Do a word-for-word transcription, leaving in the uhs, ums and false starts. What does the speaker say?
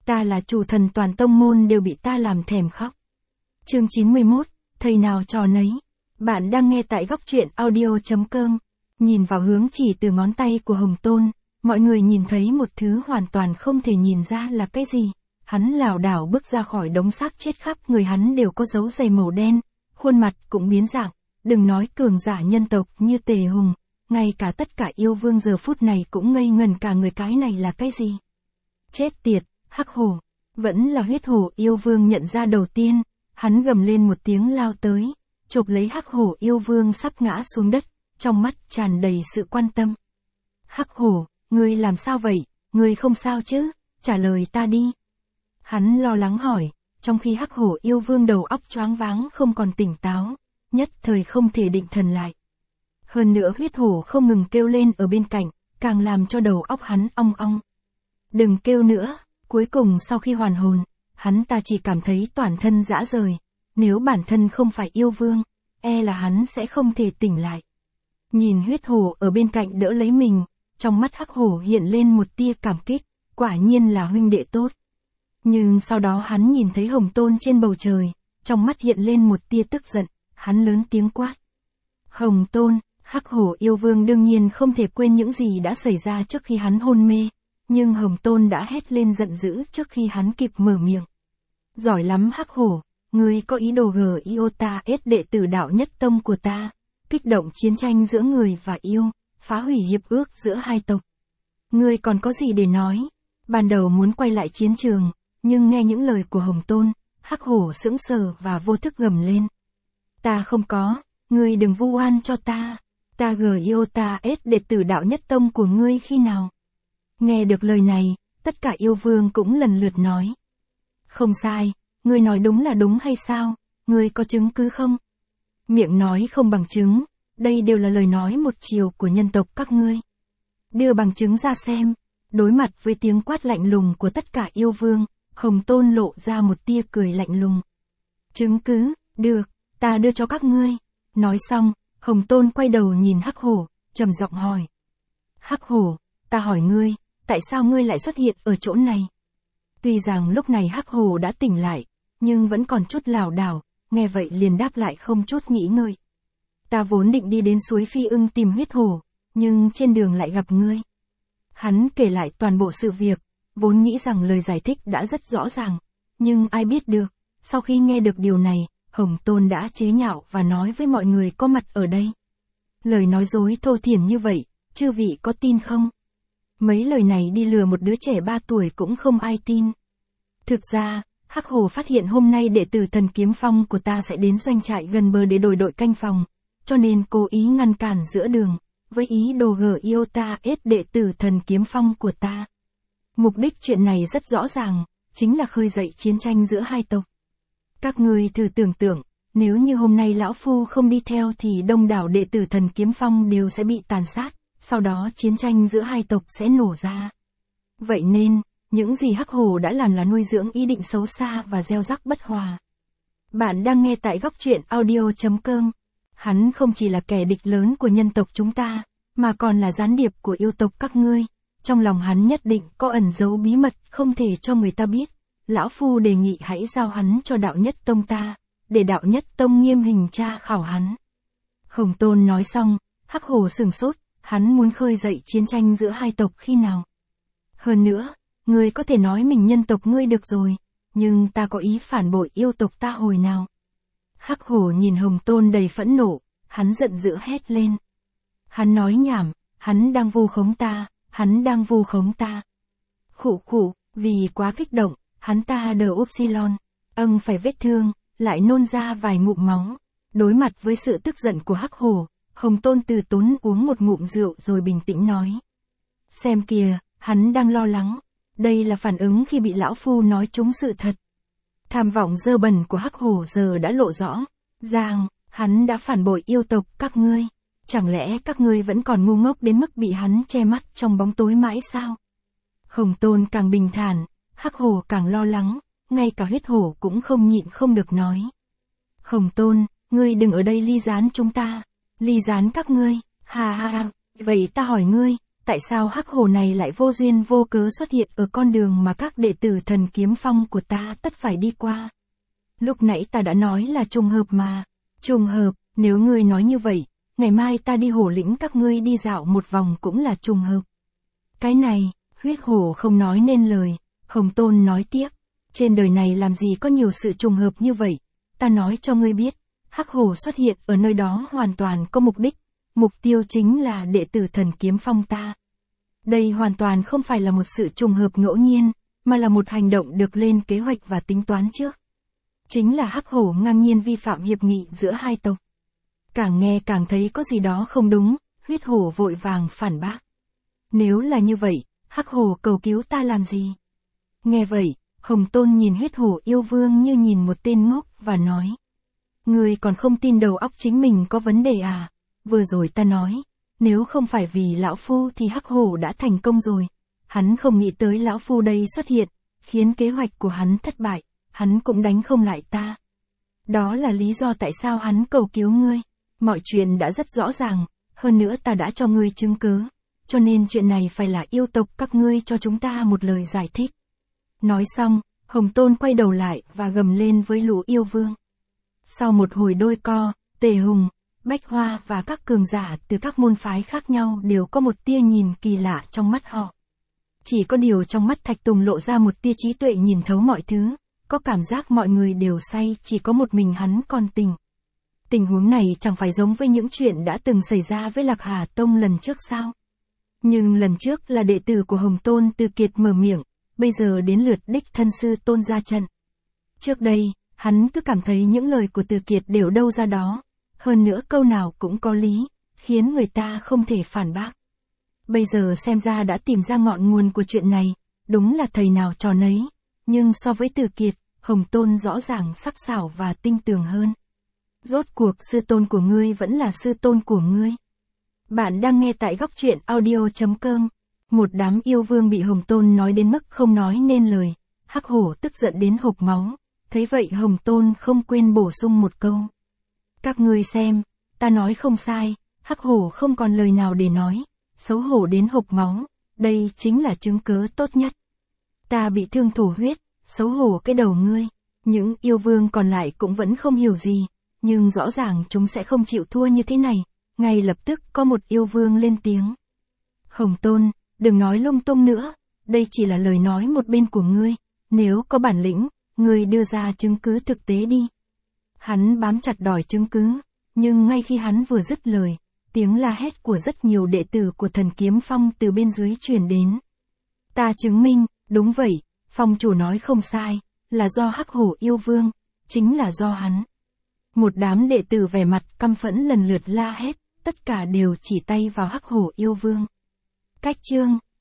Ta là chủ thần toàn tông môn đều bị ta làm thèm khóc. Chương chín mươi mốt, thầy nào trò nấy. Bạn đang nghe tại góc truyện audio chấm com. Nhìn vào hướng chỉ từ ngón tay của Hồng Tôn, mọi người nhìn thấy một thứ hoàn toàn không thể nhìn ra là cái gì. Hắn lảo đảo bước ra khỏi đống xác chết, khắp người hắn đều có dấu giày màu đen, khuôn mặt cũng biến dạng, đừng nói cường giả nhân tộc như Tề Hùng, ngay cả tất cả yêu vương giờ phút này cũng ngây ngần cả người, cái này là cái gì? Chết tiệt, hắc hổ, vẫn là huyết hổ yêu vương nhận ra đầu tiên, hắn gầm lên một tiếng lao tới, chộp lấy hắc hổ yêu vương sắp ngã xuống đất, trong mắt tràn đầy sự quan tâm. Hắc hổ, ngươi làm sao vậy, ngươi không sao chứ, trả lời ta đi. Hắn lo lắng hỏi, trong khi hắc hổ yêu vương đầu óc choáng váng không còn tỉnh táo, nhất thời không thể định thần lại. Hơn nữa huyết hổ không ngừng kêu lên ở bên cạnh, càng làm cho đầu óc hắn ong ong. Đừng kêu nữa, cuối cùng sau khi hoàn hồn, hắn ta chỉ cảm thấy toàn thân rã rời, nếu bản thân không phải yêu vương, e là hắn sẽ không thể tỉnh lại. Nhìn huyết hổ ở bên cạnh đỡ lấy mình, trong mắt hắc hổ hiện lên một tia cảm kích, quả nhiên là huynh đệ tốt. Nhưng sau đó hắn nhìn thấy Hồng Tôn trên bầu trời, trong mắt hiện lên một tia tức giận, hắn lớn tiếng quát. Hồng Tôn, hắc hổ yêu vương đương nhiên không thể quên những gì đã xảy ra trước khi hắn hôn mê, nhưng Hồng Tôn đã hét lên giận dữ trước khi hắn kịp mở miệng. Giỏi lắm hắc hổ, ngươi có ý đồ gờ Iota S đệ tử đạo nhất tông của ta, kích động chiến tranh giữa người và yêu, phá hủy hiệp ước giữa hai tộc. Ngươi còn có gì để nói? Ban đầu muốn quay lại chiến trường, nhưng nghe những lời của Hồng Tôn, hắc hổ sững sờ và vô thức gầm lên. Ta không có, ngươi đừng vu oan cho ta, ta gờ Iota S đệ tử đạo nhất tông của ngươi khi nào? Nghe được lời này, tất cả yêu vương cũng lần lượt nói. Không sai, ngươi nói đúng là đúng hay sao, ngươi có chứng cứ không? Miệng nói không bằng chứng, đây đều là lời nói một chiều của nhân tộc các ngươi. Đưa bằng chứng ra xem. Đối mặt với tiếng quát lạnh lùng của tất cả yêu vương, Hồng Tôn lộ ra một tia cười lạnh lùng. Chứng cứ, được, ta đưa cho các ngươi. Nói xong, Hồng Tôn quay đầu nhìn hắc hổ, trầm giọng hỏi. Hắc hổ, ta hỏi ngươi, tại sao ngươi lại xuất hiện ở chỗ này? Tuy rằng lúc này hắc hổ đã tỉnh lại, nhưng vẫn còn chút lảo đảo, nghe vậy liền đáp lại không chút nghĩ ngợi. Ta vốn định đi đến suối Phi Ưng tìm huyết hổ, nhưng trên đường lại gặp ngươi. Hắn kể lại toàn bộ sự việc, vốn nghĩ rằng lời giải thích đã rất rõ ràng, nhưng ai biết được, sau khi nghe được điều này, Hồng Tôn đã chế nhạo và nói với mọi người có mặt ở đây. Lời nói dối thô thiển như vậy, chư vị có tin không? Mấy lời này đi lừa một đứa trẻ ba tuổi cũng không ai tin. Thực ra, hắc hổ phát hiện hôm nay đệ tử thần kiếm phong của ta sẽ đến doanh trại gần bờ để đổi đội canh phòng, cho nên cố ý ngăn cản giữa đường, với ý đồ gờ Iota S đệ tử thần kiếm phong của ta. Mục đích chuyện này rất rõ ràng, chính là khơi dậy chiến tranh giữa hai tộc. Các ngươi thử tưởng tượng, nếu như hôm nay lão phu không đi theo thì đông đảo đệ tử thần kiếm phong đều sẽ bị tàn sát, sau đó chiến tranh giữa hai tộc sẽ nổ ra. Vậy nên, những gì hắc hổ đã làm là nuôi dưỡng ý định xấu xa và gieo rắc bất hòa. Bạn đang nghe tại góc truyện audio chấm com. Hắn không chỉ là kẻ địch lớn của nhân tộc chúng ta, mà còn là gián điệp của yêu tộc các ngươi. Trong lòng hắn nhất định có ẩn giấu bí mật không thể cho người ta biết. Lão phu đề nghị hãy giao hắn cho đạo nhất tông ta, để đạo nhất tông nghiêm hình tra khảo hắn. Hồng Tôn nói xong, hắc hổ sừng sốt, hắn muốn khơi dậy chiến tranh giữa hai tộc khi nào? Hơn nữa, ngươi có thể nói mình nhân tộc ngươi được rồi, nhưng ta có ý phản bội yêu tộc ta hồi nào? Hắc hổ nhìn Hồng Tôn đầy phẫn nộ, hắn giận dữ hét lên. Hắn nói nhảm, hắn đang vu khống ta, hắn đang vu khống ta. Khụ khụ, vì quá kích động, hắn ta đờ upsilon, âng phải vết thương, lại nôn ra vài ngụm máu. Đối mặt với sự tức giận của hắc hổ, Hồng Tôn từ tốn uống một ngụm rượu rồi bình tĩnh nói. Xem kìa, hắn đang lo lắng, đây là phản ứng khi bị lão phu nói trúng sự thật. Tham vọng dơ bẩn của hắc hổ giờ đã lộ rõ, rằng, hắn đã phản bội yêu tộc các ngươi. Chẳng lẽ các ngươi vẫn còn ngu ngốc đến mức bị hắn che mắt trong bóng tối mãi sao? Hồng Tôn càng bình thản, hắc hổ càng lo lắng, ngay cả huyết hổ cũng không nhịn không được nói. Hồng Tôn, ngươi đừng ở đây ly gián chúng ta, ly gián các ngươi, ha ha ha, vậy ta hỏi ngươi, tại sao hắc hổ này lại vô duyên vô cớ xuất hiện ở con đường mà các đệ tử Thần Kiếm Phong của ta tất phải đi qua? Lúc nãy ta đã nói là trùng hợp mà. Trùng hợp, nếu ngươi nói như vậy, ngày mai ta đi hổ lĩnh các ngươi đi dạo một vòng cũng là trùng hợp. Cái này, huyết hổ không nói nên lời, Hồng Tôn nói tiếp, trên đời này làm gì có nhiều sự trùng hợp như vậy, ta nói cho ngươi biết, hắc hổ xuất hiện ở nơi đó hoàn toàn có mục đích, mục tiêu chính là đệ tử Thần Kiếm Phong ta. Đây hoàn toàn không phải là một sự trùng hợp ngẫu nhiên, mà là một hành động được lên kế hoạch và tính toán trước. Chính là hắc hổ ngang nhiên vi phạm hiệp nghị giữa hai tộc. Càng nghe càng thấy có gì đó không đúng, huyết hổ vội vàng phản bác. Nếu là như vậy, hắc hổ cầu cứu ta làm gì? Nghe vậy, Hồng Tôn nhìn huyết hổ yêu vương như nhìn một tên ngốc và nói. Ngươi còn không tin đầu óc chính mình có vấn đề à? Vừa rồi ta nói, nếu không phải vì lão phu thì hắc hổ đã thành công rồi. Hắn không nghĩ tới lão phu đây xuất hiện, khiến kế hoạch của hắn thất bại, hắn cũng đánh không lại ta. Đó là lý do tại sao hắn cầu cứu ngươi. Mọi chuyện đã rất rõ ràng, hơn nữa ta đã cho ngươi chứng cứ, cho nên chuyện này phải là yêu tộc các ngươi cho chúng ta một lời giải thích. Nói xong, Hồng Tôn quay đầu lại và gầm lên với lũ yêu vương. Sau một hồi đôi co, Tề Hùng, Bách Hoa và các cường giả từ các môn phái khác nhau đều có một tia nhìn kỳ lạ trong mắt họ. Chỉ có điều trong mắt Thạch Tùng lộ ra một tia trí tuệ nhìn thấu mọi thứ, có cảm giác mọi người đều say, chỉ có một mình hắn còn tỉnh. Tình huống này chẳng phải giống với những chuyện đã từng xảy ra với Lạc Hà Tông lần trước sao? Nhưng lần trước là đệ tử của Hồng Tôn Từ Kiệt mở miệng, bây giờ đến lượt đích thân sư tôn ra trận. Trước đây, hắn cứ cảm thấy những lời của Từ Kiệt đều đâu ra đó, hơn nữa câu nào cũng có lý, khiến người ta không thể phản bác. Bây giờ xem ra đã tìm ra ngọn nguồn của chuyện này, đúng là thầy nào trò nấy, nhưng so với Từ Kiệt, Hồng Tôn rõ ràng sắc sảo và tinh tường hơn. Rốt cuộc sư tôn của ngươi vẫn là sư tôn của ngươi. Bạn đang nghe tại góc truyện audio chấm com. Một đám yêu vương bị Hồng Tôn nói đến mức không nói nên lời. Hắc hổ tức giận đến hộc máu. Thấy vậy Hồng Tôn không quên bổ sung một câu. Các ngươi xem, ta nói không sai, hắc hổ không còn lời nào để nói. Xấu hổ đến hộc máu, đây chính là chứng cớ tốt nhất. Ta bị thương thổ huyết, xấu hổ cái đầu ngươi. Những yêu vương còn lại cũng vẫn không hiểu gì. Nhưng rõ ràng chúng sẽ không chịu thua như thế này, ngay lập tức có một yêu vương lên tiếng. Hồng Tôn, đừng nói lung tung nữa, đây chỉ là lời nói một bên của ngươi, nếu có bản lĩnh, ngươi đưa ra chứng cứ thực tế đi. Hắn bám chặt đòi chứng cứ, nhưng ngay khi hắn vừa dứt lời, tiếng la hét của rất nhiều đệ tử của Thần Kiếm Phong từ bên dưới truyền đến. Ta chứng minh, đúng vậy, phong chủ nói không sai, là do hắc hổ yêu vương, chính là do hắn. Một đám đệ tử vẻ mặt căm phẫn lần lượt la hét, tất cả đều chỉ tay vào hắc hổ yêu vương. Cách chương